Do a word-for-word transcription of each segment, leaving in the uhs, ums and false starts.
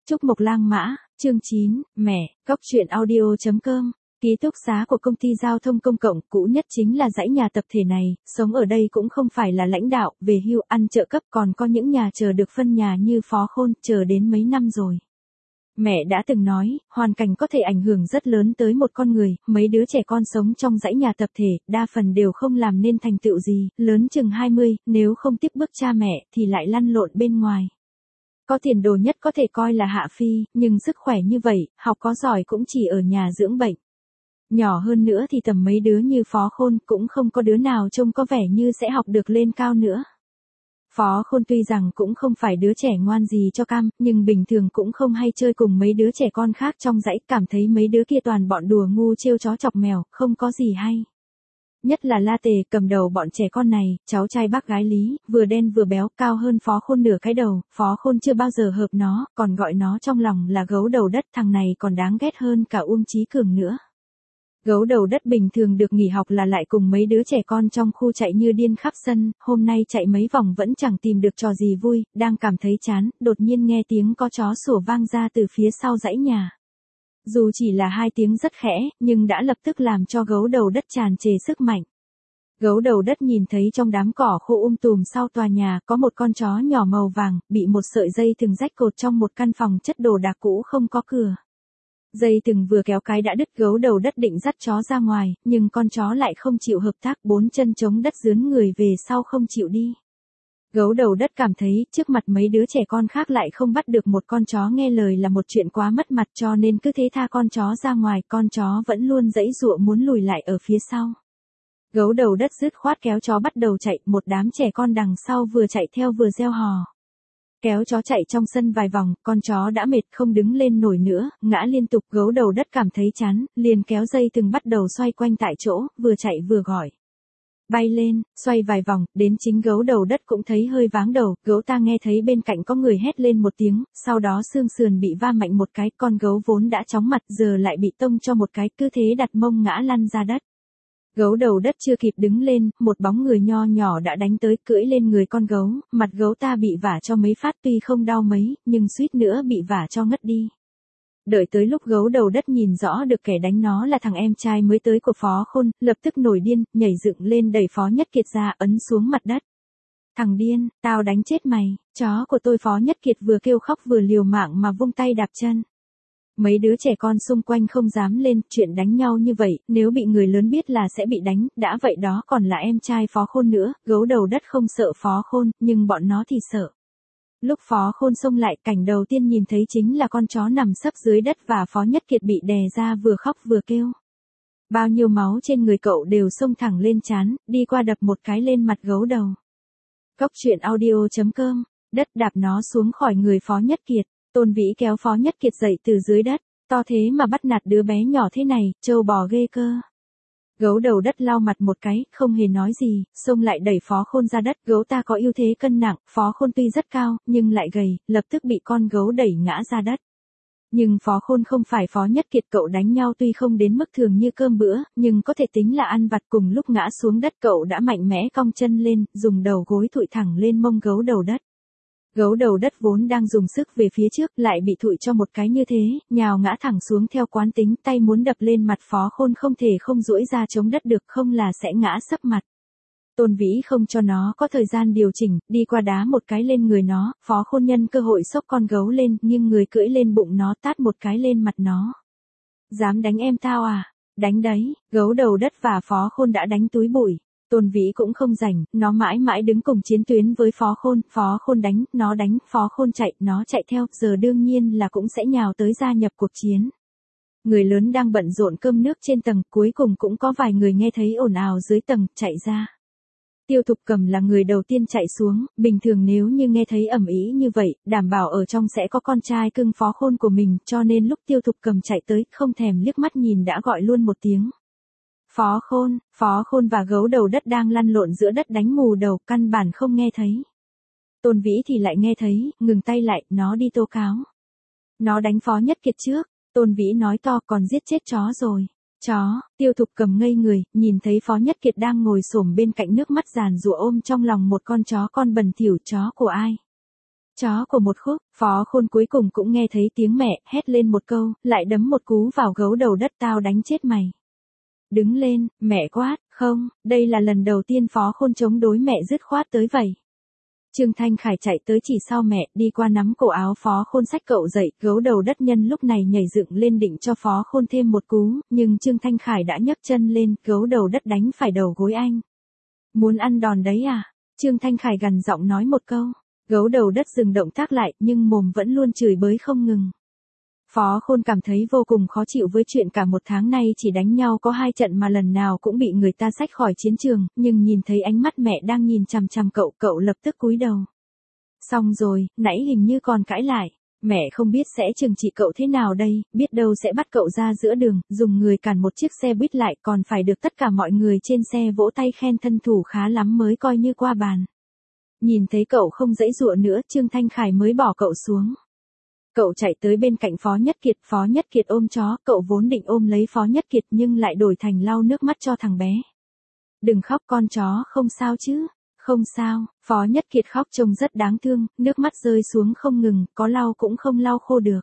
Trúc Mộc Lang Mã, chương chín, mẹ, Cóc truyện audio chấm com. Ký túc xá của công ty giao thông công cộng cũ nhất chính là dãy nhà tập thể này, sống ở đây cũng không phải là lãnh đạo, về hưu, ăn trợ cấp, còn có những nhà chờ được phân nhà như Phó Khôn, chờ đến mấy năm rồi. Mẹ đã từng nói, hoàn cảnh có thể ảnh hưởng rất lớn tới một con người, mấy đứa trẻ con sống trong dãy nhà tập thể, đa phần đều không làm nên thành tựu gì, lớn chừng hai mươi, nếu không tiếp bước cha mẹ thì lại lăn lộn bên ngoài. Có tiền đồ nhất có thể coi là hạ phi, nhưng sức khỏe như vậy, học có giỏi cũng chỉ ở nhà dưỡng bệnh. Nhỏ hơn nữa thì tầm mấy đứa như Phó Khôn cũng không có đứa nào trông có vẻ như sẽ học được lên cao nữa. Phó Khôn tuy rằng cũng không phải đứa trẻ ngoan gì cho cam, nhưng bình thường cũng không hay chơi cùng mấy đứa trẻ con khác trong dãy, cảm thấy mấy đứa kia toàn bọn đùa ngu trêu chó chọc mèo, không có gì hay. Nhất là La Tề, cầm đầu bọn trẻ con này, cháu trai bác gái Lý, vừa đen vừa béo, cao hơn Phó Khôn nửa cái đầu, Phó Khôn chưa bao giờ hợp nó, còn gọi nó trong lòng là gấu đầu đất, thằng này còn đáng ghét hơn cả Uông Chí Cường nữa. Gấu đầu đất bình thường được nghỉ học là lại cùng mấy đứa trẻ con trong khu chạy như điên khắp sân, hôm nay chạy mấy vòng vẫn chẳng tìm được trò gì vui, đang cảm thấy chán, đột nhiên nghe tiếng có chó sủa vang ra từ phía sau dãy nhà. Dù chỉ là hai tiếng rất khẽ, nhưng đã lập tức làm cho gấu đầu đất tràn trề sức mạnh. Gấu đầu đất nhìn thấy trong đám cỏ khô um tùm sau tòa nhà có một con chó nhỏ màu vàng, bị một sợi dây thừng rách cột trong một căn phòng chất đồ đạc cũ không có cửa. Dây thừng vừa kéo cái đã đứt, gấu đầu đất định dắt chó ra ngoài, nhưng con chó lại không chịu hợp tác, bốn chân chống đất dướn người về sau không chịu đi. Gấu đầu đất cảm thấy trước mặt mấy đứa trẻ con khác lại không bắt được một con chó nghe lời là một chuyện quá mất mặt, cho nên cứ thế tha con chó ra ngoài, con chó vẫn luôn giãy giụa muốn lùi lại ở phía sau. Gấu đầu đất dứt khoát kéo chó bắt đầu chạy, một đám trẻ con đằng sau vừa chạy theo vừa reo hò. Kéo chó chạy trong sân vài vòng, con chó đã mệt không đứng lên nổi nữa, ngã liên tục, gấu đầu đất cảm thấy chán, liền kéo dây thừng bắt đầu xoay quanh tại chỗ, vừa chạy vừa gọi. Bay lên, xoay vài vòng, đến chính gấu đầu đất cũng thấy hơi váng đầu, gấu ta nghe thấy bên cạnh có người hét lên một tiếng, sau đó xương sườn bị va mạnh một cái, con gấu vốn đã chóng mặt giờ lại bị tông cho một cái, cứ thế đặt mông ngã lăn ra đất. Gấu đầu đất chưa kịp đứng lên, một bóng người nho nhỏ đã đánh tới, cưỡi lên người con gấu, mặt gấu ta bị vả cho mấy phát, tuy không đau mấy, nhưng suýt nữa bị vả cho ngất đi. Đợi tới lúc gấu đầu đất nhìn rõ được kẻ đánh nó là thằng em trai mới tới của Phó Khôn, lập tức nổi điên, nhảy dựng lên đẩy Phó Nhất Kiệt ra, ấn xuống mặt đất. Thằng điên, tao đánh chết mày, chó của tôi. Phó Nhất Kiệt vừa kêu khóc vừa liều mạng mà vung tay đạp chân. Mấy đứa trẻ con xung quanh không dám lên, chuyện đánh nhau như vậy, nếu bị người lớn biết là sẽ bị đánh, đã vậy đó còn là em trai Phó Khôn nữa, gấu đầu đất không sợ Phó Khôn, nhưng bọn nó thì sợ. Lúc Phó Khôn xông lại, cảnh đầu tiên nhìn thấy chính là con chó nằm sấp dưới đất và Phó Nhất Kiệt bị đè ra vừa khóc vừa kêu. Bao nhiêu máu trên người cậu đều xông thẳng lên trán, đi qua đập một cái lên mặt gấu đầu. Cóc truyện audio chấm com, đất đạp nó xuống khỏi người Phó Nhất Kiệt. Tôn Vĩ kéo Phó Nhất Kiệt dậy từ dưới đất, to thế mà bắt nạt đứa bé nhỏ thế này, trâu bò ghê cơ. Gấu đầu đất lau mặt một cái, không hề nói gì, xông lại đẩy Phó Khôn ra đất, gấu ta có ưu thế cân nặng, Phó Khôn tuy rất cao, nhưng lại gầy, lập tức bị con gấu đẩy ngã ra đất. Nhưng Phó Khôn không phải Phó Nhất Kiệt, cậu đánh nhau tuy không đến mức thường như cơm bữa, nhưng có thể tính là ăn vặt, cùng lúc ngã xuống đất cậu đã mạnh mẽ cong chân lên, dùng đầu gối thụi thẳng lên mông gấu đầu đất. Gấu đầu đất vốn đang dùng sức về phía trước, lại bị thụi cho một cái như thế, nhào ngã thẳng xuống theo quán tính, tay muốn đập lên mặt Phó Khôn không thể không duỗi ra chống đất được, không là sẽ ngã sấp mặt. Tôn Vĩ không cho nó có thời gian điều chỉnh, đi qua đá một cái lên người nó, Phó Khôn nhân cơ hội xốc con gấu lên, nhưng người cưỡi lên bụng nó, tát một cái lên mặt nó. Dám đánh em tao à? Đánh đấy, gấu đầu đất và Phó Khôn đã đánh túi bụi. Tôn Vĩ cũng không rảnh, nó mãi mãi đứng cùng chiến tuyến với Phó Khôn, Phó Khôn đánh, nó đánh, Phó Khôn chạy, nó chạy theo, giờ đương nhiên là cũng sẽ nhào tới gia nhập cuộc chiến. Người lớn đang bận rộn cơm nước trên tầng, cuối cùng cũng có vài người nghe thấy ồn ào dưới tầng, chạy ra. Tiêu Thục Cầm là người đầu tiên chạy xuống, bình thường nếu như nghe thấy ầm ĩ như vậy, đảm bảo ở trong sẽ có con trai cưng Phó Khôn của mình, cho nên lúc Tiêu Thục Cầm chạy tới, không thèm liếc mắt nhìn đã gọi luôn một tiếng. Phó Khôn, Phó Khôn và gấu đầu đất đang lăn lộn giữa đất đánh mù đầu, căn bản không nghe thấy. Tôn Vĩ thì lại nghe thấy, ngừng tay lại, nó đi tố cáo. Nó đánh Phó Nhất Kiệt trước, Tôn Vĩ nói to, còn giết chết chó rồi. Chó, Tiêu Thục Cầm ngây người, nhìn thấy Phó Nhất Kiệt đang ngồi xổm bên cạnh, nước mắt giàn giụa ôm trong lòng một con chó con bẩn thỉu, chó của ai? Chó của một khúc, Phó Khôn cuối cùng cũng nghe thấy tiếng mẹ, hét lên một câu, lại đấm một cú vào gấu đầu đất, tao đánh chết mày. Đứng lên, mẹ quát, không, đây là lần đầu tiên Phó Khôn chống đối mẹ dứt khoát tới vậy. Trương Thanh Khải chạy tới chỉ sau mẹ, đi qua nắm cổ áo Phó Khôn xách cậu dậy, gấu đầu đất nhân lúc này nhảy dựng lên định cho Phó Khôn thêm một cú, nhưng Trương Thanh Khải đã nhấc chân lên, gấu đầu đất đánh phải đầu gối anh. Muốn ăn đòn đấy à? Trương Thanh Khải gằn giọng nói một câu, gấu đầu đất dừng động tác lại, nhưng mồm vẫn luôn chửi bới không ngừng. Phó Khôn cảm thấy vô cùng khó chịu với chuyện cả một tháng nay chỉ đánh nhau có hai trận mà lần nào cũng bị người ta xách khỏi chiến trường, nhưng nhìn thấy ánh mắt mẹ đang nhìn chằm chằm cậu, cậu lập tức cúi đầu. Xong rồi, nãy hình như còn cãi lại, mẹ không biết sẽ trừng trị cậu thế nào đây, biết đâu sẽ bắt cậu ra giữa đường, dùng người cản một chiếc xe buýt lại, còn phải được tất cả mọi người trên xe vỗ tay khen thân thủ khá lắm mới coi như qua bàn. Nhìn thấy cậu không giãy giụa nữa, Trương Thanh Khải mới bỏ cậu xuống. Cậu chạy tới bên cạnh Phó Nhất Kiệt, Phó Nhất Kiệt ôm chó, cậu vốn định ôm lấy Phó Nhất Kiệt nhưng lại đổi thành lau nước mắt cho thằng bé. Đừng khóc con chó, không sao chứ? Không sao, Phó Nhất Kiệt khóc trông rất đáng thương, nước mắt rơi xuống không ngừng, có lau cũng không lau khô được.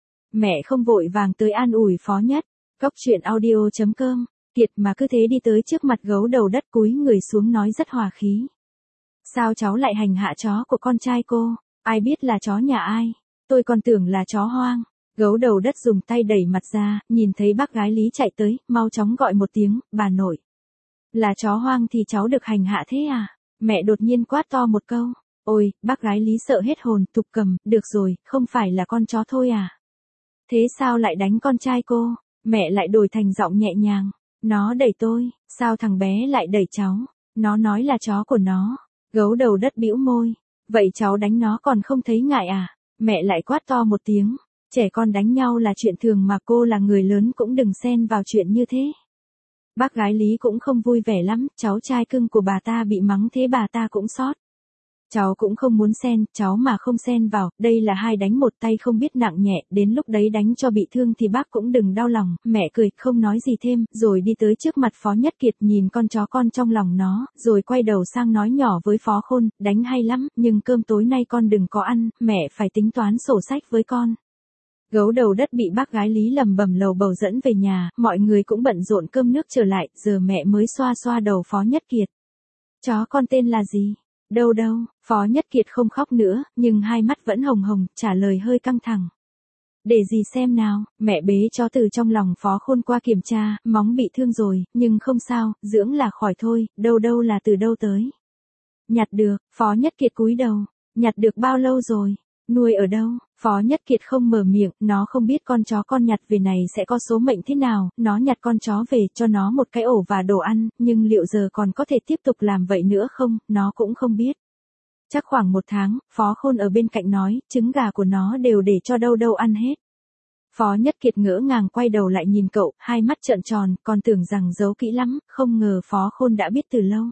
Mẹ không vội vàng tới an ủi Phó Nhất. Cóc truyện audio chấm com, Kiệt mà cứ thế đi tới trước mặt gấu đầu đất cúi người xuống nói rất hòa khí. Sao cháu lại hành hạ chó của con trai cô? Ai biết là chó nhà ai? Tôi còn tưởng là chó hoang. Gấu đầu đất dùng tay đẩy mặt ra, nhìn thấy bác gái Lý chạy tới, mau chóng gọi một tiếng, bà nội. Là chó hoang thì cháu được hành hạ thế à? Mẹ đột nhiên quát to một câu. Ôi, bác gái Lý sợ hết hồn, Thục Cầm, được rồi, không phải là con chó thôi à? Thế sao lại đánh con trai cô? Mẹ lại đổi thành giọng nhẹ nhàng. Nó đẩy tôi, sao thằng bé lại đẩy cháu? Nó nói là chó của nó. Gấu đầu đất bĩu môi. Vậy cháu đánh nó còn không thấy ngại à? Mẹ lại quát to một tiếng. Trẻ con đánh nhau là chuyện thường mà, cô là người lớn cũng đừng xen vào chuyện như thế. Bác gái Lý cũng không vui vẻ lắm, cháu trai cưng của bà ta bị mắng thế bà ta cũng xót. Cháu cũng không muốn xen, cháu mà không xen vào, đây là hai đánh một tay không biết nặng nhẹ, đến lúc đấy đánh cho bị thương thì bác cũng đừng đau lòng. Mẹ cười, không nói gì thêm, rồi đi tới trước mặt Phó Nhất Kiệt nhìn con chó con trong lòng nó, rồi quay đầu sang nói nhỏ với Phó Khôn, đánh hay lắm, nhưng cơm tối nay con đừng có ăn, mẹ phải tính toán sổ sách với con. Gấu đầu đất bị bác gái Lý lầm bầm lầu bầu dẫn về nhà, mọi người cũng bận rộn cơm nước trở lại, giờ mẹ mới xoa xoa đầu Phó Nhất Kiệt. Chó con tên là gì? Đâu đâu, Phó Nhất Kiệt không khóc nữa, nhưng hai mắt vẫn hồng hồng, trả lời hơi căng thẳng. Để gì xem nào, mẹ bế chó từ trong lòng Phó Khôn qua kiểm tra, móng bị thương rồi, nhưng không sao, dưỡng là khỏi thôi, đâu đâu là từ đâu tới. Nhặt được, Phó Nhất Kiệt cúi đầu, nhặt được bao lâu rồi? Nuôi ở đâu? Phó Nhất Kiệt không mở miệng, nó không biết con chó con nhặt về này sẽ có số mệnh thế nào, nó nhặt con chó về cho nó một cái ổ và đồ ăn, nhưng liệu giờ còn có thể tiếp tục làm vậy nữa không, nó cũng không biết. Chắc khoảng một tháng, Phó Khôn ở bên cạnh nói, trứng gà của nó đều để cho đâu đâu ăn hết. Phó Nhất Kiệt ngỡ ngàng quay đầu lại nhìn cậu, hai mắt trợn tròn, còn tưởng rằng giấu kỹ lắm, không ngờ Phó Khôn đã biết từ lâu.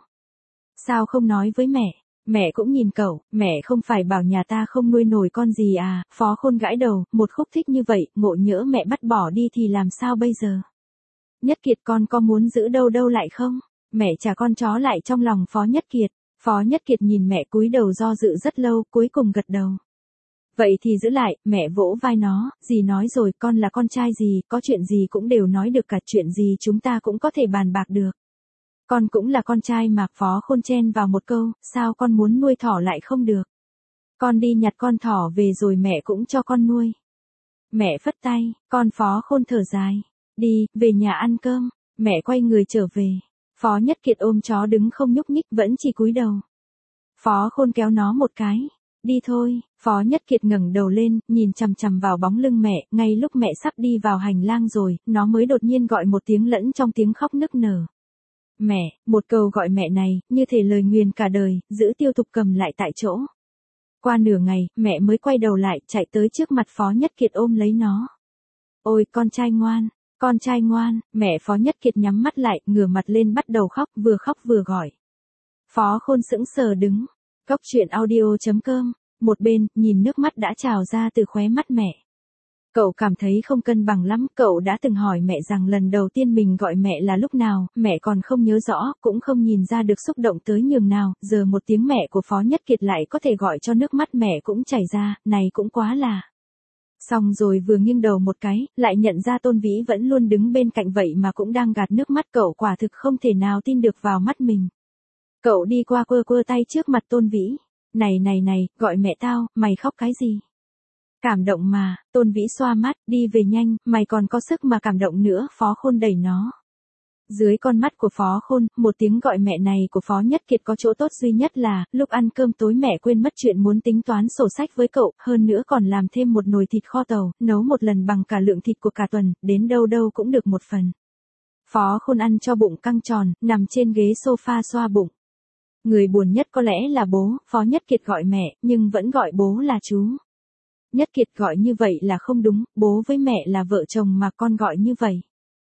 Sao không nói với mẹ? Mẹ cũng nhìn cậu, mẹ không phải bảo nhà ta không nuôi nổi con gì à? Phó Khôn gãi đầu, một khúc thích như vậy, ngộ nhỡ mẹ bắt bỏ đi thì làm sao bây giờ? Nhất Kiệt con có muốn giữ đâu đâu lại không? Mẹ trả con chó lại trong lòng Phó Nhất Kiệt. Phó Nhất Kiệt nhìn mẹ cúi đầu do dự rất lâu, cuối cùng gật đầu. Vậy thì giữ lại, mẹ vỗ vai nó, dì nói rồi, con là con trai dì, có chuyện gì cũng đều nói được cả, chuyện gì chúng ta cũng có thể bàn bạc được. Con cũng là con trai mà. Phó Khôn chen vào một câu, sao con muốn nuôi thỏ lại không được? Con đi nhặt con thỏ về rồi mẹ cũng cho con nuôi. Mẹ phất tay, con Phó Khôn thở dài. Đi, về nhà ăn cơm. Mẹ quay người trở về. Phó Nhất Kiệt ôm chó đứng không nhúc nhích, vẫn chỉ cúi đầu. Phó Khôn kéo nó một cái. Đi thôi. Phó Nhất Kiệt ngẩng đầu lên, nhìn chằm chằm vào bóng lưng mẹ, ngay lúc mẹ sắp đi vào hành lang rồi, nó mới đột nhiên gọi một tiếng lẫn trong tiếng khóc nức nở. Mẹ, một câu gọi mẹ này, như thể lời nguyền cả đời, giữ Tiêu Thục Cầm lại tại chỗ. Qua nửa ngày, mẹ mới quay đầu lại, chạy tới trước mặt Phó Nhất Kiệt ôm lấy nó. Ôi, con trai ngoan, con trai ngoan, mẹ Phó Nhất Kiệt nhắm mắt lại, ngửa mặt lên bắt đầu khóc, vừa khóc vừa gọi. Phó Khôn sững sờ đứng. Cóc truyện audio chấm com, một bên, nhìn nước mắt đã trào ra từ khóe mắt mẹ. Cậu cảm thấy không cân bằng lắm, cậu đã từng hỏi mẹ rằng lần đầu tiên mình gọi mẹ là lúc nào, mẹ còn không nhớ rõ, cũng không nhìn ra được xúc động tới nhường nào, giờ một tiếng mẹ của Phó Nhất Kiệt lại có thể gọi cho nước mắt mẹ cũng chảy ra, này cũng quá là. Xong rồi vừa nghiêng đầu một cái, lại nhận ra Tôn Vĩ vẫn luôn đứng bên cạnh vậy mà cũng đang gạt nước mắt, cậu quả thực không thể nào tin được vào mắt mình. Cậu đi qua quơ quơ tay trước mặt Tôn Vĩ. Này này này, gọi mẹ tao, mày khóc cái gì? Cảm động mà, Tôn Vĩ xoa mắt, đi về nhanh, mày còn có sức mà cảm động nữa, Phó Khôn đẩy nó. Dưới con mắt của Phó Khôn, một tiếng gọi mẹ này của Phó Nhất Kiệt có chỗ tốt duy nhất là, lúc ăn cơm tối mẹ quên mất chuyện muốn tính toán sổ sách với cậu, hơn nữa còn làm thêm một nồi thịt kho tàu, nấu một lần bằng cả lượng thịt của cả tuần, đến đâu đâu cũng được một phần. Phó Khôn ăn cho bụng căng tròn, nằm trên ghế sofa xoa bụng. Người buồn nhất có lẽ là bố, Phó Nhất Kiệt gọi mẹ, nhưng vẫn gọi bố là chú. Nhất Kiệt gọi như vậy là không đúng, bố với mẹ là vợ chồng mà con gọi như vậy.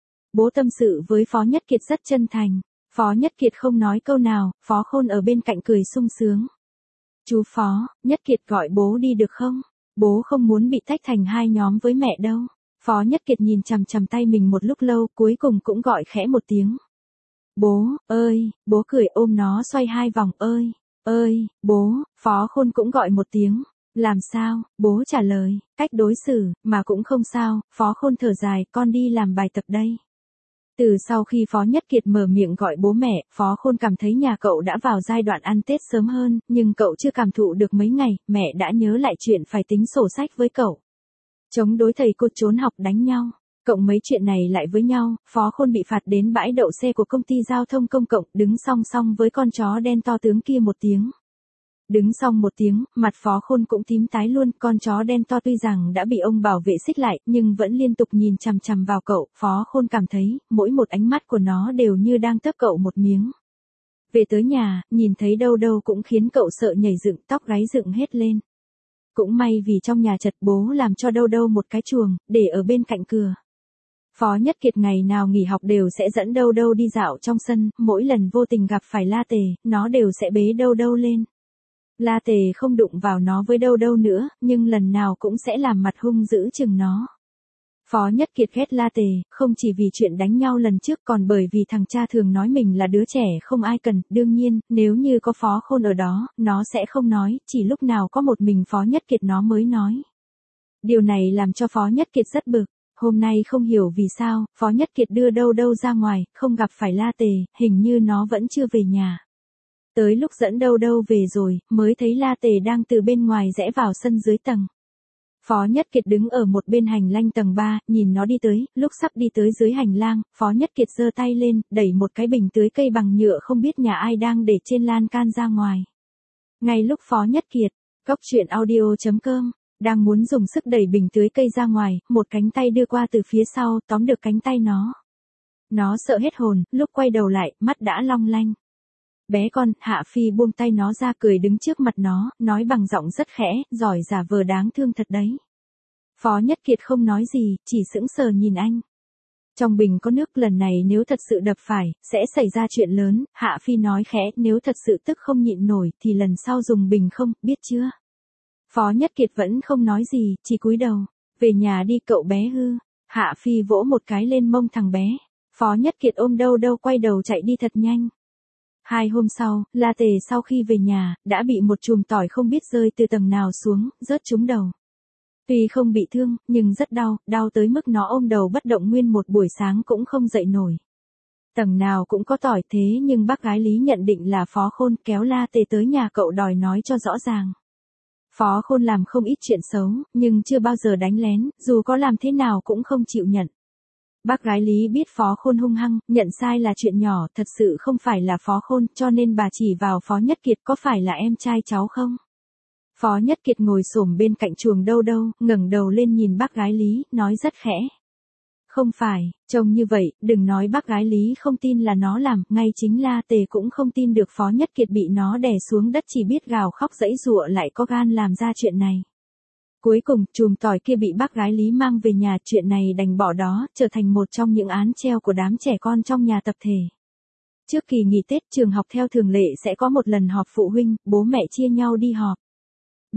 Bố tâm sự với Phó Nhất Kiệt rất chân thành. Phó Nhất Kiệt không nói câu nào, Phó Khôn ở bên cạnh cười sung sướng. Chú Phó, Nhất Kiệt gọi bố đi được không? Bố không muốn bị tách thành hai nhóm với mẹ đâu. Phó Nhất Kiệt nhìn chằm chằm tay mình một lúc lâu, cuối cùng cũng gọi khẽ một tiếng. Bố, ơi, bố cười ôm nó xoay hai vòng, ơi, ơi, bố, Phó Khôn cũng gọi một tiếng. Làm sao, bố trả lời, cách đối xử, mà cũng không sao, Phó Khôn thở dài, con đi làm bài tập đây. Từ sau khi Phó Nhất Kiệt mở miệng gọi bố mẹ, Phó Khôn cảm thấy nhà cậu đã vào giai đoạn ăn Tết sớm hơn, nhưng cậu chưa cảm thụ được mấy ngày, mẹ đã nhớ lại chuyện phải tính sổ sách với cậu. Chống đối thầy cô trốn học đánh nhau. Cộng mấy chuyện này lại với nhau, Phó Khôn bị phạt đến bãi đậu xe của công ty giao thông công cộng, đứng song song với con chó đen to tướng kia một tiếng. Đứng xong một tiếng, mặt Phó Khôn cũng tím tái luôn, con chó đen to tuy rằng đã bị ông bảo vệ xích lại, nhưng vẫn liên tục nhìn chằm chằm vào cậu, Phó Khôn cảm thấy, mỗi một ánh mắt của nó đều như đang tấp cậu một miếng. Về tới nhà, nhìn thấy đâu đâu cũng khiến cậu sợ nhảy dựng, tóc gáy dựng hết lên. Cũng may vì trong nhà chật, bố làm cho đâu đâu một cái chuồng, để ở bên cạnh cửa. Phó Nhất Kiệt ngày nào nghỉ học đều sẽ dẫn đâu đâu đi dạo trong sân, mỗi lần vô tình gặp phải La Tề, nó đều sẽ bế đâu đâu lên. La Tề không đụng vào nó với đâu đâu nữa, nhưng lần nào cũng sẽ làm mặt hung dữ chừng nó. Phó Nhất Kiệt ghét La Tề, không chỉ vì chuyện đánh nhau lần trước còn bởi vì thằng cha thường nói mình là đứa trẻ không ai cần, đương nhiên, nếu như có Phó Khôn ở đó, nó sẽ không nói, chỉ lúc nào có một mình Phó Nhất Kiệt nó mới nói. Điều này làm cho Phó Nhất Kiệt rất bực. Hôm nay không hiểu vì sao, Phó Nhất Kiệt đưa đâu đâu ra ngoài, không gặp phải La Tề, hình như nó vẫn chưa về nhà. Tới lúc dẫn đâu đâu về rồi, mới thấy La Tề đang từ bên ngoài rẽ vào sân dưới tầng. Phó Nhất Kiệt đứng ở một bên hành lang tầng ba, nhìn nó đi tới, lúc sắp đi tới dưới hành lang, Phó Nhất Kiệt giơ tay lên, đẩy một cái bình tưới cây bằng nhựa không biết nhà ai đang để trên lan can ra ngoài. Ngay lúc Phó Nhất Kiệt, góc truyện audio chấm com, đang muốn dùng sức đẩy bình tưới cây ra ngoài, một cánh tay đưa qua từ phía sau, tóm được cánh tay nó. Nó sợ hết hồn, lúc quay đầu lại, mắt đã long lanh. Bé con, Hạ Phi buông tay nó ra cười đứng trước mặt nó, nói bằng giọng rất khẽ, giỏi giả vờ đáng thương thật đấy. Phó Nhất Kiệt không nói gì, chỉ sững sờ nhìn anh. Trong bình có nước, lần này nếu thật sự đập phải, sẽ xảy ra chuyện lớn, Hạ Phi nói khẽ, nếu thật sự tức không nhịn nổi, thì lần sau dùng bình không, biết chưa? Phó Nhất Kiệt vẫn không nói gì, chỉ cúi đầu. Về nhà đi cậu bé hư. Hạ Phi vỗ một cái lên mông thằng bé. Phó Nhất Kiệt ôm đâu đâu quay đầu chạy đi thật nhanh. Hai hôm sau, La Tề sau khi về nhà, đã bị một chùm tỏi không biết rơi từ tầng nào xuống, rớt trúng đầu. Tuy không bị thương, nhưng rất đau, đau tới mức nó ôm đầu bất động nguyên một buổi sáng cũng không dậy nổi. Tầng nào cũng có tỏi thế nhưng bác gái Lý nhận định là Phó Khôn kéo La Tề tới nhà cậu đòi nói cho rõ ràng. Phó Khôn làm không ít chuyện xấu, nhưng chưa bao giờ đánh lén, dù có làm thế nào cũng không chịu nhận. Bác gái Lý biết Phó Khôn hung hăng, nhận sai là chuyện nhỏ, thật sự không phải là Phó Khôn, cho nên bà chỉ vào Phó Nhất Kiệt có phải là em trai cháu không? Phó Nhất Kiệt ngồi xổm bên cạnh chuồng đâu đâu, ngẩng đầu lên nhìn bác gái Lý, nói rất khẽ. Không phải, trông như vậy, đừng nói bác gái Lý không tin là nó làm, ngay chính La Tề cũng không tin được Phó Nhất Kiệt bị nó đè xuống đất chỉ biết gào khóc giãy giụa lại có gan làm ra chuyện này. Cuối cùng, chùm tỏi kia bị bác gái Lý mang về nhà, chuyện này đành bỏ đó, trở thành một trong những án treo của đám trẻ con trong nhà tập thể. Trước kỳ nghỉ Tết, trường học theo thường lệ sẽ có một lần họp phụ huynh, bố mẹ chia nhau đi họp.